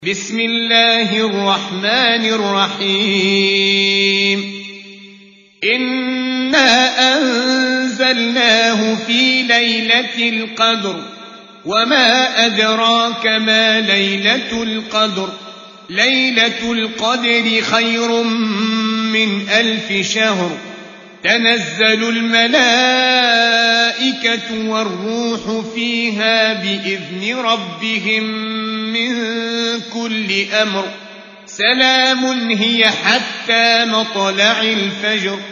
بسم الله الرحمن الرحيم إنا أنزلناه في ليلة القدر وما أدراك ما ليلة القدر ليلة القدر خير من 1000 شهر تنزل الملائكة والروح فيها بإذن ربهم من كل أمر سلام هي حتى مطلع الفجر